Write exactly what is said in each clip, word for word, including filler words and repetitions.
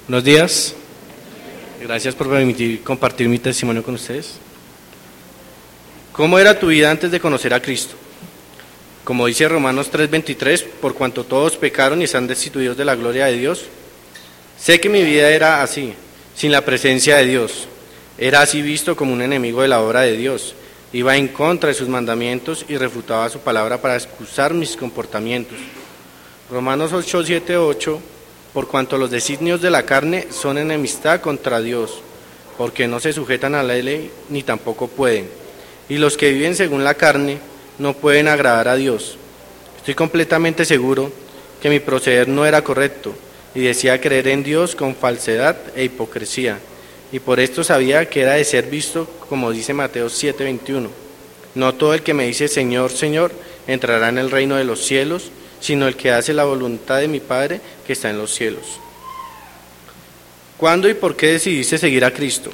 Buenos días, gracias por permitir compartir mi testimonio con ustedes. ¿Cómo era tu vida antes de conocer a Cristo? Como dice Romanos tres veintitrés, por cuanto todos pecaron y están destituidos de la gloria de Dios. Sé que mi vida era así, sin la presencia de Dios. Era así visto como un enemigo de la obra de Dios. Iba en contra de sus mandamientos y refutaba su palabra para excusar mis comportamientos. Romanos ocho siete ocho, por cuanto los designios de la carne son enemistad contra Dios, porque no se sujetan a la ley ni tampoco pueden. Y los que viven según la carne no pueden agradar a Dios. Estoy completamente seguro que mi proceder no era correcto y decía creer en Dios con falsedad e hipocresía. Y por esto sabía que era de ser visto, como dice Mateo siete veintiuno. No todo el que me dice Señor, Señor, entrará en el reino de los cielos, sino el que hace la voluntad de mi Padre que está en los cielos. ¿Cuándo y por qué decidiste seguir a Cristo?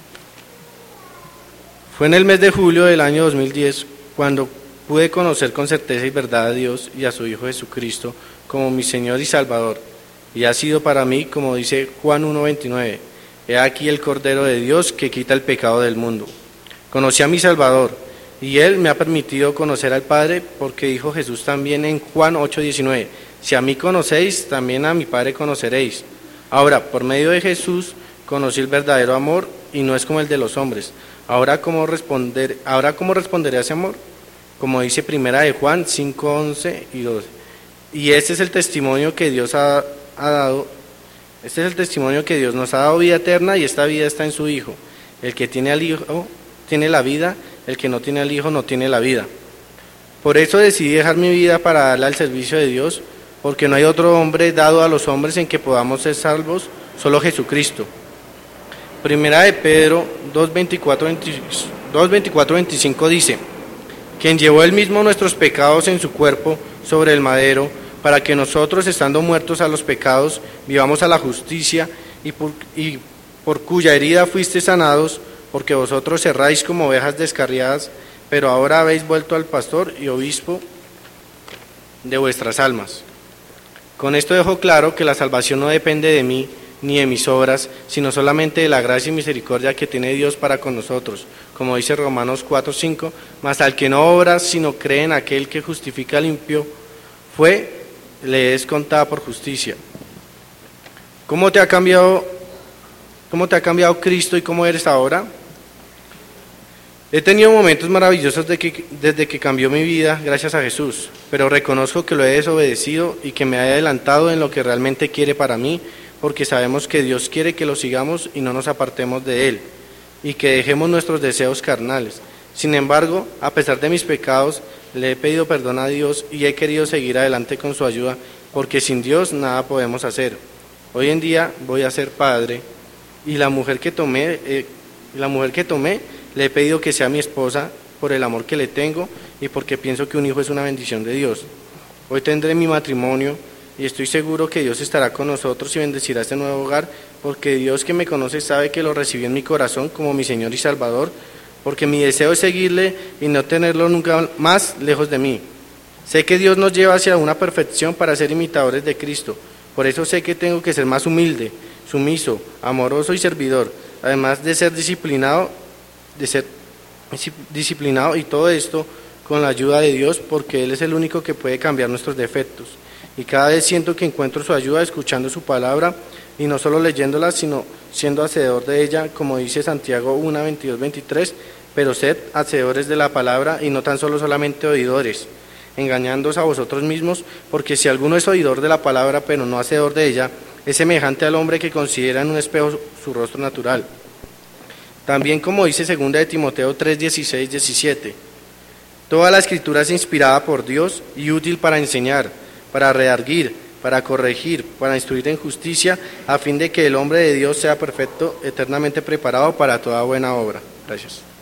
Fue en el mes de julio del año dos mil diez cuando pude conocer con certeza y verdad a Dios y a su Hijo Jesucristo como mi Señor y Salvador. Y ha sido para mí, como dice Juan uno veintinueve, he aquí el Cordero de Dios que quita el pecado del mundo. Conocí a mi Salvador, y Él me ha permitido conocer al Padre, porque dijo Jesús también en Juan ocho diecinueve, si a mí conocéis, también a mi Padre conoceréis. Ahora, por medio de Jesús, conocí el verdadero amor, y no es como el de los hombres. Ahora, ¿cómo responder, ahora ¿cómo responderé a ese amor? Como dice primera de Juan cinco once y doce. Y este es el testimonio que Dios ha, ha dado, este es el testimonio que Dios nos ha dado vida eterna, y esta vida está en su Hijo. El que tiene al Hijo, tiene la vida. El que no tiene al Hijo no tiene la vida. Por eso decidí dejar mi vida para darla al servicio de Dios, porque no hay otro hombre dado a los hombres en que podamos ser salvos, solo Jesucristo. Primera de Pedro dos veinticuatro veinticinco dice, quien llevó él mismo nuestros pecados en su cuerpo sobre el madero, para que nosotros, estando muertos a los pecados, vivamos a la justicia, y por, y por cuya herida fuiste sanados, porque vosotros cerráis como ovejas descarriadas, pero ahora habéis vuelto al pastor y obispo de vuestras almas. Con esto dejo claro que la salvación no depende de mí ni de mis obras, sino solamente de la gracia y misericordia que tiene Dios para con nosotros. Como dice Romanos cuatro cinco, mas al que no obra, sino cree en aquel que justifica al impío, fue, le es contada por justicia. ¿Cómo te ha cambiado, cómo te ha cambiado Cristo y cómo eres ahora? He tenido momentos maravillosos de que, desde que cambió mi vida gracias a Jesús, pero reconozco que lo he desobedecido y que me he adelantado en lo que realmente quiere para mí, porque sabemos que Dios quiere que lo sigamos y no nos apartemos de Él, y que dejemos nuestros deseos carnales. Sin embargo, a pesar de mis pecados, le he pedido perdón a Dios y he querido seguir adelante con su ayuda, porque sin Dios nada podemos hacer. Hoy en día voy a ser padre, y la mujer que tomé, eh, la mujer que tomé, le he pedido que sea mi esposa por el amor que le tengo y porque pienso que un hijo es una bendición de Dios. Hoy tendré mi matrimonio y estoy seguro que Dios estará con nosotros y bendecirá este nuevo hogar, porque Dios que me conoce sabe que lo recibí en mi corazón como mi Señor y Salvador, porque mi deseo es seguirle y no tenerlo nunca más lejos de mí. Sé que Dios nos lleva hacia una perfección para ser imitadores de Cristo, por eso sé que tengo que ser más humilde, sumiso, amoroso y servidor, además de ser disciplinado de ser disciplinado, y todo esto con la ayuda de Dios, porque Él es el único que puede cambiar nuestros defectos. Y cada vez siento que encuentro su ayuda escuchando su palabra, y no solo leyéndola, sino siendo hacedor de ella, como dice Santiago uno veintidós veintitrés, pero sed hacedores de la palabra y no tan solo solamente oidores, engañándoos a vosotros mismos, porque si alguno es oidor de la palabra pero no hacedor de ella, es semejante al hombre que considera en un espejo su rostro natural. También, como dice segunda de Timoteo tres dieciséis diecisiete, toda la escritura es inspirada por Dios y útil para enseñar, para redarguir, para corregir, para instruir en justicia, a fin de que el hombre de Dios sea perfecto, eternamente preparado para toda buena obra. Gracias.